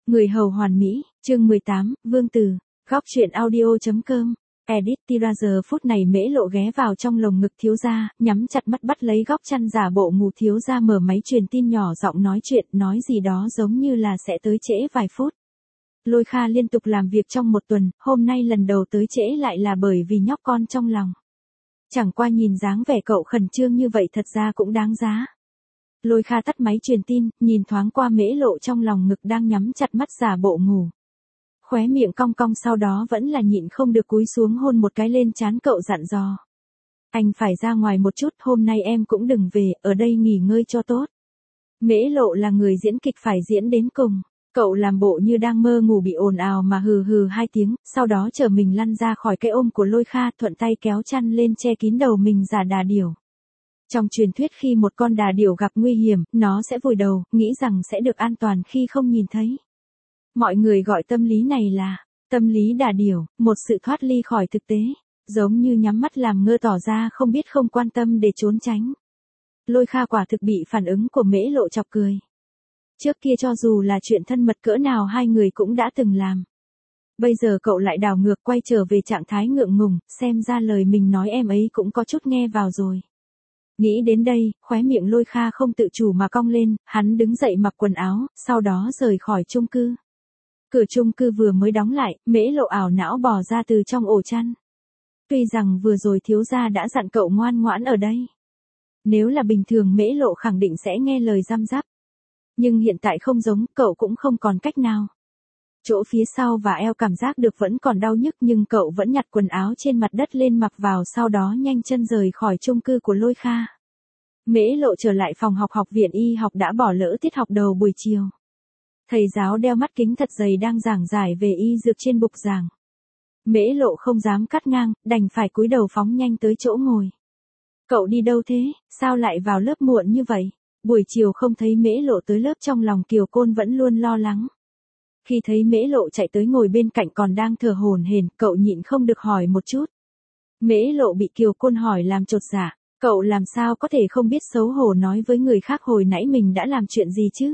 Người hầu hoàn mỹ, chương 18, Vương Tử, góc truyện audio.com. Edit Tira giờ phút này Mễ Lộ ghé vào trong lồng ngực thiếu gia, nhắm chặt mắt bắt lấy góc chăn giả bộ ngủ thiếu gia mở máy truyền tin nhỏ giọng nói chuyện, nói gì đó giống như là sẽ tới trễ vài phút. Lôi Kha liên tục làm việc trong một tuần, hôm nay lần đầu tới trễ lại là bởi vì nhóc con trong lòng. Chẳng qua nhìn dáng vẻ cậu khẩn trương như vậy thật ra cũng đáng giá. Lôi Kha tắt máy truyền tin, nhìn thoáng qua Mễ Lộ trong lòng ngực đang nhắm chặt mắt giả bộ ngủ. Khóe miệng cong cong sau đó vẫn là nhịn không được cúi xuống hôn một cái lên trán cậu dặn dò. Anh phải ra ngoài một chút, hôm nay em cũng đừng về, ở đây nghỉ ngơi cho tốt. Mễ Lộ là người diễn kịch phải diễn đến cùng. Cậu làm bộ như đang mơ ngủ bị ồn ào mà hừ hừ 2 tiếng, sau đó chờ mình lăn ra khỏi cái ôm của Lôi Kha, thuận tay kéo chăn lên che kín đầu mình giả đà điểu. Trong truyền thuyết khi một con đà điểu gặp nguy hiểm, nó sẽ vùi đầu, nghĩ rằng sẽ được an toàn khi không nhìn thấy. Mọi người gọi tâm lý này là tâm lý đà điểu, một sự thoát ly khỏi thực tế, giống như nhắm mắt làm ngơ tỏ ra không biết không quan tâm để trốn tránh. Lôi Kha quả thực bị phản ứng của Mễ Lộ chọc cười. Trước kia cho dù là chuyện thân mật cỡ nào hai người cũng đã từng làm. Bây giờ cậu lại đảo ngược quay trở về trạng thái ngượng ngùng, xem ra lời mình nói em ấy cũng có chút nghe vào rồi. Nghĩ đến đây, khóe miệng Lôi Kha không tự chủ mà cong lên, hắn đứng dậy mặc quần áo, sau đó rời khỏi chung cư. Cửa chung cư vừa mới đóng lại, Mễ Lộ ảo não bò ra từ trong ổ chăn. Tuy rằng vừa rồi thiếu gia đã dặn cậu ngoan ngoãn ở đây. Nếu là bình thường Mễ Lộ khẳng định sẽ nghe lời răm rắp. Nhưng hiện tại không giống, cậu cũng không còn cách nào. Chỗ phía sau và eo cảm giác được vẫn còn đau nhức nhưng cậu vẫn nhặt quần áo trên mặt đất lên mặc vào sau đó nhanh chân rời khỏi chung cư của Lôi Kha. Mễ Lộ trở lại phòng học học viện y học đã bỏ lỡ tiết học đầu buổi chiều. Thầy giáo đeo mắt kính thật dày đang giảng giải về y dược trên bục giảng. Mễ Lộ không dám cắt ngang, đành phải cúi đầu phóng nhanh tới chỗ ngồi. Cậu đi đâu thế, sao lại vào lớp muộn như vậy? Buổi chiều không thấy Mễ Lộ tới lớp trong lòng Kiều Côn vẫn luôn lo lắng. Khi thấy Mễ Lộ chạy tới ngồi bên cạnh còn đang thở hổn hển, cậu nhịn không được hỏi một chút. Mễ Lộ bị Kiều Côn hỏi làm chột dạ, cậu làm sao có thể không biết xấu hổ nói với người khác hồi nãy mình đã làm chuyện gì chứ?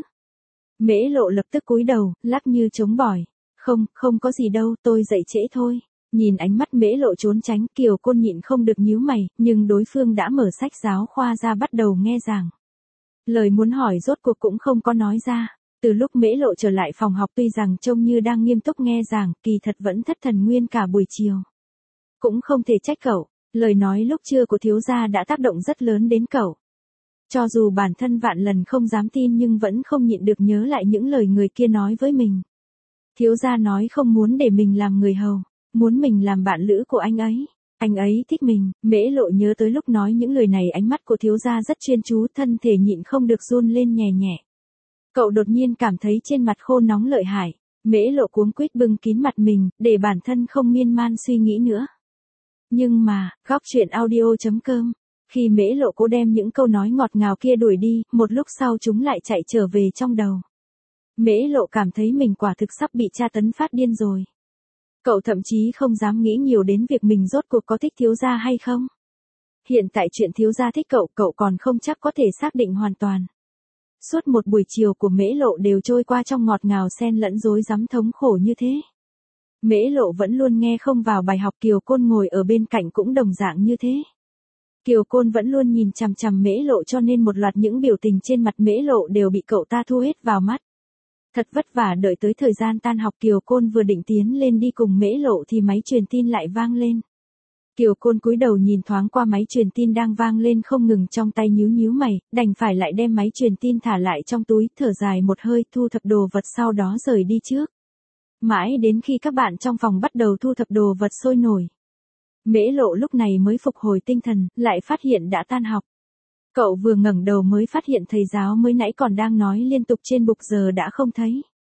Mễ Lộ lập tức cúi đầu, lắc như chống bỏi. Không có gì đâu, tôi dậy trễ thôi. Nhìn ánh mắt Mễ Lộ trốn tránh, Kiều Côn nhịn không được nhíu mày, nhưng đối phương đã mở sách giáo khoa ra bắt đầu nghe giảng. Lời muốn hỏi rốt cuộc cũng không có nói ra. Từ lúc Mễ Lộ trở lại phòng học tuy rằng trông như đang nghiêm túc nghe giảng, kỳ thật vẫn thất thần nguyên cả buổi chiều. Cũng không thể trách cậu, lời nói lúc trưa của thiếu gia đã tác động rất lớn đến cậu. Cho dù bản thân vạn lần không dám tin nhưng vẫn không nhịn được nhớ lại những lời người kia nói với mình. Thiếu gia nói không muốn để mình làm người hầu, muốn mình làm bạn lữ của anh ấy. Anh ấy thích mình. Mễ Lộ nhớ tới lúc nói những lời này ánh mắt của thiếu gia rất chuyên chú, thân thể nhịn không được run lên nhẹ nhẹ. Cậu đột nhiên cảm thấy trên mặt khô nóng lợi hại. Mễ Lộ cuống quýt bưng kín mặt mình, để bản thân không miên man suy nghĩ nữa. Nhưng mà, góc truyện audio.com. Khi Mễ Lộ cố đem những câu nói ngọt ngào kia đuổi đi, một lúc sau chúng lại chạy trở về trong đầu. Mễ Lộ cảm thấy mình quả thực sắp bị tra tấn phát điên rồi. Cậu thậm chí không dám nghĩ nhiều đến việc mình rốt cuộc có thích thiếu gia hay không. Hiện tại chuyện thiếu gia thích cậu còn không chắc có thể xác định hoàn toàn. Suốt một buổi chiều của Mễ Lộ đều trôi qua trong ngọt ngào xen lẫn rối rắm thống khổ như thế. Mễ Lộ vẫn luôn nghe không vào bài học, Kiều Côn ngồi ở bên cạnh cũng đồng dạng như thế. Kiều Côn vẫn luôn nhìn chằm chằm Mễ Lộ cho nên một loạt những biểu tình trên mặt Mễ Lộ đều bị cậu ta thu hết vào mắt. Thật vất vả đợi tới thời gian tan học, Kiều Côn vừa định tiến lên đi cùng Mễ Lộ thì máy truyền tin lại vang lên. Kiều Côn cúi đầu nhìn thoáng qua máy truyền tin đang vang lên không ngừng trong tay nhíu mày, đành phải lại đem máy truyền tin thả lại trong túi, thở dài một hơi, thu thập đồ vật sau đó rời đi trước. Mãi đến khi các bạn trong phòng bắt đầu thu thập đồ vật sôi nổi. Mễ Lộ lúc này mới phục hồi tinh thần, lại phát hiện đã tan học. Cậu vừa ngẩng đầu mới phát hiện thầy giáo mới nãy còn đang nói liên tục trên bục giờ đã không thấy.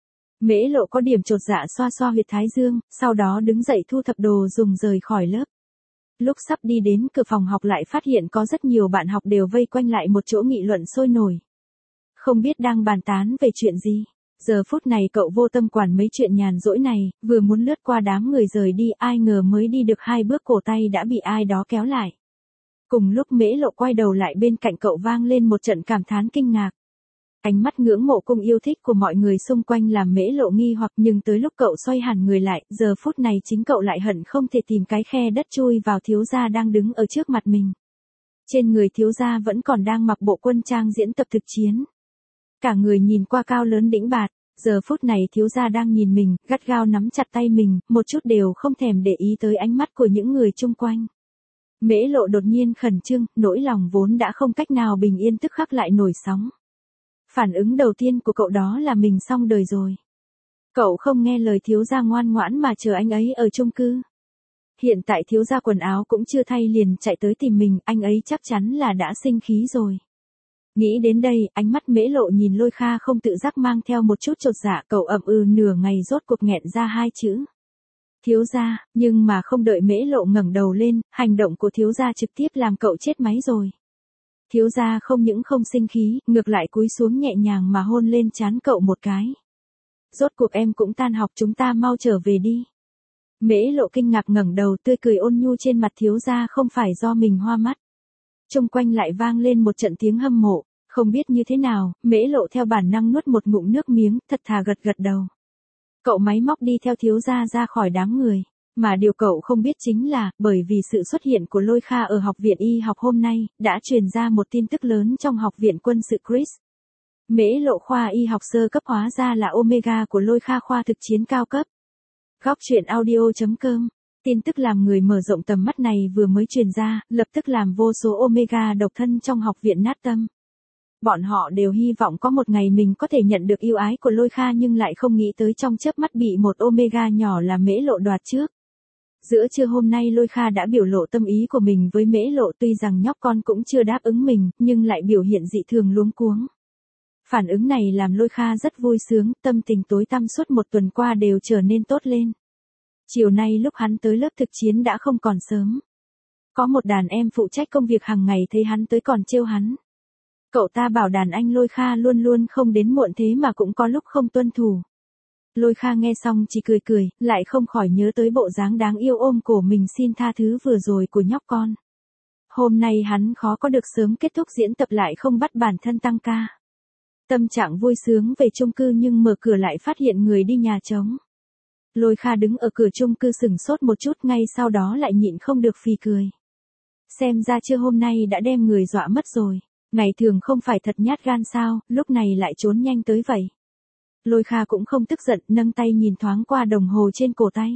Mễ Lộ có điểm chột dạ xoa xoa huyệt thái dương, sau đó đứng dậy thu thập đồ dùng rời khỏi lớp. Lúc sắp đi đến cửa phòng học lại phát hiện có rất nhiều bạn học đều vây quanh lại một chỗ nghị luận sôi nổi. Không biết đang bàn tán về chuyện gì. Giờ phút này cậu vô tâm quản mấy chuyện nhàn rỗi này, vừa muốn lướt qua đám người rời đi, ai ngờ mới đi được 2 bước cổ tay đã bị ai đó kéo lại. Cùng lúc Mễ Lộ quay đầu lại bên cạnh cậu vang lên một trận cảm thán kinh ngạc. Ánh mắt ngưỡng mộ cùng yêu thích của mọi người xung quanh làm Mễ Lộ nghi hoặc, nhưng tới lúc cậu xoay hẳn người lại, giờ phút này chính cậu lại hận không thể tìm cái khe đất chui vào thiếu gia đang đứng ở trước mặt mình. Trên người thiếu gia vẫn còn đang mặc bộ quân trang diễn tập thực chiến. Cả người nhìn qua cao lớn đĩnh bạt, giờ phút này thiếu gia đang nhìn mình, gắt gao nắm chặt tay mình, một chút đều không thèm để ý tới ánh mắt của những người chung quanh. Mễ Lộ đột nhiên khẩn trương, nỗi lòng vốn đã không cách nào bình yên tức khắc lại nổi sóng. Phản ứng đầu tiên của cậu đó là mình xong đời rồi. Cậu không nghe lời thiếu gia ngoan ngoãn mà chờ anh ấy ở chung cư. Hiện tại thiếu gia quần áo cũng chưa thay liền chạy tới tìm mình, anh ấy chắc chắn là đã sinh khí rồi. Nghĩ đến đây, ánh mắt Mễ Lộ nhìn Lôi Kha không tự giác mang theo một chút chột dạ, cậu ậm ừ nửa ngày rốt cuộc nghẹn ra hai chữ. Thiếu gia, nhưng mà không đợi Mễ Lộ ngẩng đầu lên, hành động của thiếu gia trực tiếp làm cậu chết máy rồi. Thiếu gia không những không sinh khí, ngược lại cúi xuống nhẹ nhàng mà hôn lên trán cậu một cái. Rốt cuộc em cũng tan học, chúng ta mau trở về đi. Mễ Lộ kinh ngạc ngẩng đầu, tươi cười ôn nhu trên mặt thiếu gia không phải do mình hoa mắt. Xung quanh lại vang lên một trận tiếng hâm mộ, không biết như thế nào, Mễ Lộ theo bản năng nuốt một ngụm nước miếng, thật thà gật gật đầu. Cậu máy móc đi theo thiếu gia ra khỏi đám người, mà điều cậu không biết chính là, bởi vì sự xuất hiện của Lôi Kha ở học viện y học hôm nay, đã truyền ra một tin tức lớn trong học viện quân sự Chris. Mễ Lộ khoa y học sơ cấp hóa ra là Omega của Lôi Kha khoa thực chiến cao cấp. Góc truyện audio.com. Tin tức làm người mở rộng tầm mắt này vừa mới truyền ra, lập tức làm vô số Omega độc thân trong học viện nát tâm. Bọn họ đều hy vọng có một ngày mình có thể nhận được yêu ái của Lôi Kha, nhưng lại không nghĩ tới trong chớp mắt bị một Omega nhỏ là Mễ Lộ đoạt trước. Giữa trưa hôm nay Lôi Kha đã biểu lộ tâm ý của mình với Mễ Lộ, tuy rằng nhóc con cũng chưa đáp ứng mình, nhưng lại biểu hiện dị thường luống cuống. Phản ứng này làm Lôi Kha rất vui sướng, tâm tình tối tăm suốt một tuần qua đều trở nên tốt lên. Chiều nay lúc hắn tới lớp thực chiến đã không còn sớm. Có một đàn em phụ trách công việc hàng ngày thấy hắn tới còn trêu hắn. Cậu ta bảo đàn anh Lôi Kha luôn luôn không đến muộn thế mà cũng có lúc không tuân thủ. Lôi Kha nghe xong chỉ cười cười, lại không khỏi nhớ tới bộ dáng đáng yêu ôm cổ mình xin tha thứ vừa rồi của nhóc con. Hôm nay hắn khó có được sớm kết thúc diễn tập lại không bắt bản thân tăng ca. Tâm trạng vui sướng về chung cư nhưng mở cửa lại phát hiện người đi nhà trống. Lôi Kha đứng ở cửa chung cư sửng sốt một chút, ngay sau đó lại nhịn không được phì cười. Xem ra trưa hôm nay đã đem người dọa mất rồi. Ngày thường không phải thật nhát gan sao, lúc này lại trốn nhanh tới vậy. Lôi Kha cũng không tức giận, nâng tay nhìn thoáng qua đồng hồ trên cổ tay.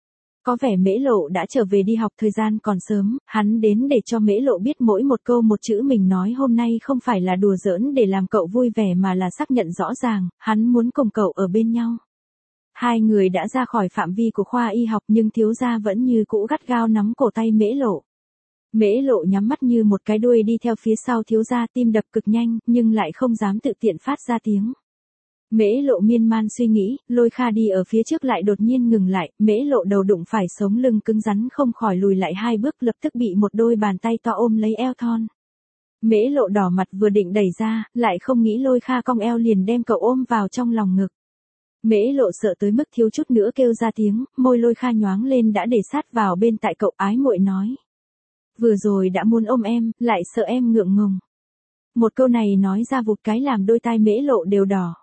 Có vẻ Mễ Lộ đã trở về đi học, thời gian còn sớm, hắn đến để cho Mễ Lộ biết mỗi một câu một chữ mình nói hôm nay không phải là đùa giỡn để làm cậu vui vẻ mà là xác nhận rõ ràng, hắn muốn cùng cậu ở bên nhau. Hai người đã ra khỏi phạm vi của khoa y học nhưng thiếu gia vẫn như cũ gắt gao nắm cổ tay Mễ Lộ. Mễ Lộ nhắm mắt như một cái đuôi đi theo phía sau thiếu gia, tim đập cực nhanh, nhưng lại không dám tự tiện phát ra tiếng. Mễ Lộ miên man suy nghĩ, Lôi Kha đi ở phía trước lại đột nhiên ngừng lại, Mễ Lộ đầu đụng phải sống lưng cứng rắn không khỏi lùi lại hai bước, lập tức bị một đôi bàn tay to ôm lấy eo thon. Mễ Lộ đỏ mặt vừa định đẩy ra, lại không nghĩ Lôi Kha cong eo liền đem cậu ôm vào trong lòng ngực. Mễ Lộ sợ tới mức thiếu chút nữa kêu ra tiếng, môi Lôi Kha nhoáng lên đã để sát vào bên tai cậu, ái muội nói. Vừa rồi đã muốn ôm em, lại sợ em ngượng ngùng. Một câu này nói ra vụt cái làm đôi tai Mễ Lộ đều đỏ.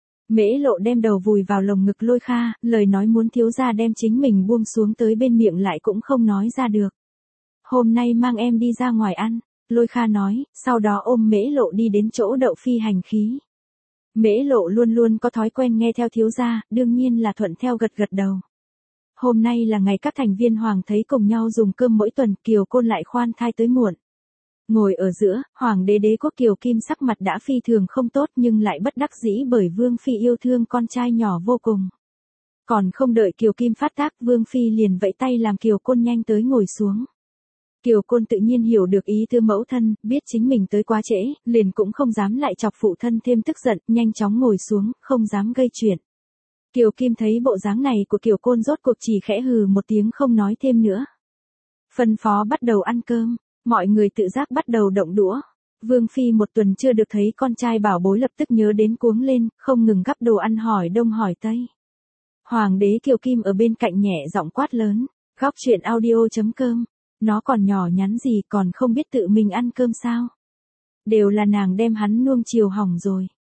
Mễ Lộ đem đầu vùi vào lồng ngực Lôi Kha, lời nói muốn thiếu gia đem chính mình buông xuống tới bên miệng lại cũng không nói ra được. Hôm nay mang em đi ra ngoài ăn, Lôi Kha nói, sau đó ôm Mễ Lộ đi đến chỗ đậu phi hành khí. Mễ Lộ luôn luôn có thói quen nghe theo thiếu gia, đương nhiên là thuận theo gật gật đầu. Hôm nay là ngày các thành viên Hoàng thấy cùng nhau dùng cơm mỗi tuần, Kiều Côn lại khoan thai tới muộn. Ngồi ở giữa, Hoàng đế đế quốc Kiều Kim sắc mặt đã phi thường không tốt nhưng lại bất đắc dĩ bởi Vương Phi yêu thương con trai nhỏ vô cùng. Còn không đợi Kiều Kim phát tác, Vương Phi liền vẫy tay làm Kiều Côn nhanh tới ngồi xuống. Kiều Côn tự nhiên hiểu được ý tư mẫu thân, biết chính mình tới quá trễ, liền cũng không dám lại chọc phụ thân thêm tức giận, nhanh chóng ngồi xuống, không dám gây chuyện. Kiều Kim thấy bộ dáng này của Kiều Côn rốt cuộc chỉ khẽ hừ một tiếng không nói thêm nữa. Phân phó bắt đầu ăn cơm, mọi người tự giác bắt đầu động đũa. Vương Phi một tuần chưa được thấy con trai bảo bối lập tức nhớ đến cuống lên, không ngừng gắp đồ ăn hỏi đông hỏi tây. Hoàng đế Kiều Kim ở bên cạnh nhẹ giọng quát lớn, góc truyện audio.com, nó còn nhỏ nhắn gì còn không biết tự mình ăn cơm sao. Đều là nàng đem hắn nuông chiều hỏng rồi.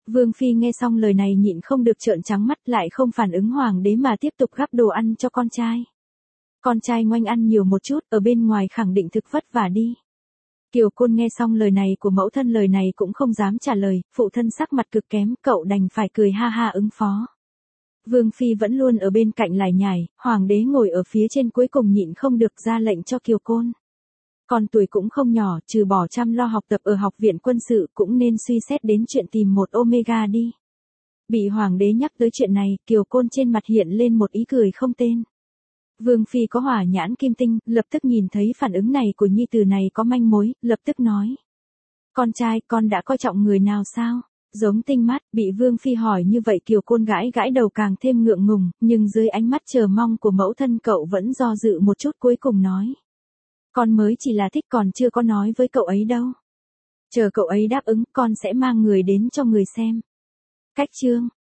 Vương Phi nghe xong lời này nhịn không được trợn trắng mắt, lại không phản ứng hoàng đế mà tiếp tục gắp đồ ăn cho con trai. Con trai ngoanh ăn nhiều một chút, ở bên ngoài khẳng định thực vất vả đi. Kiều Côn nghe xong lời này của mẫu thân, lời này cũng không dám trả lời, phụ thân sắc mặt cực kém, cậu đành phải cười ha ha ứng phó. Vương Phi vẫn luôn ở bên cạnh lải nhải, hoàng đế ngồi ở phía trên cuối cùng nhịn không được ra lệnh cho Kiều Côn. Con tuổi cũng không nhỏ, trừ bỏ chăm lo học tập ở học viện quân sự cũng nên suy xét đến chuyện tìm một Omega đi. Bị hoàng đế nhắc tới chuyện này, Kiều Côn trên mặt hiện lên một ý cười không tên. Vương Phi có hỏa nhãn kim tinh, lập tức nhìn thấy phản ứng này của nhi tử này có manh mối, lập tức nói. Con trai, con đã coi trọng người nào sao? Giống tinh mắt, bị Vương Phi hỏi như vậy Kiều Côn gãi gãi đầu càng thêm ngượng ngùng, nhưng dưới ánh mắt chờ mong của mẫu thân cậu vẫn do dự một chút, cuối cùng nói. Con mới chỉ là thích, còn chưa có nói với cậu ấy đâu. Chờ cậu ấy đáp ứng, con sẽ mang người đến cho người xem. Cách chương.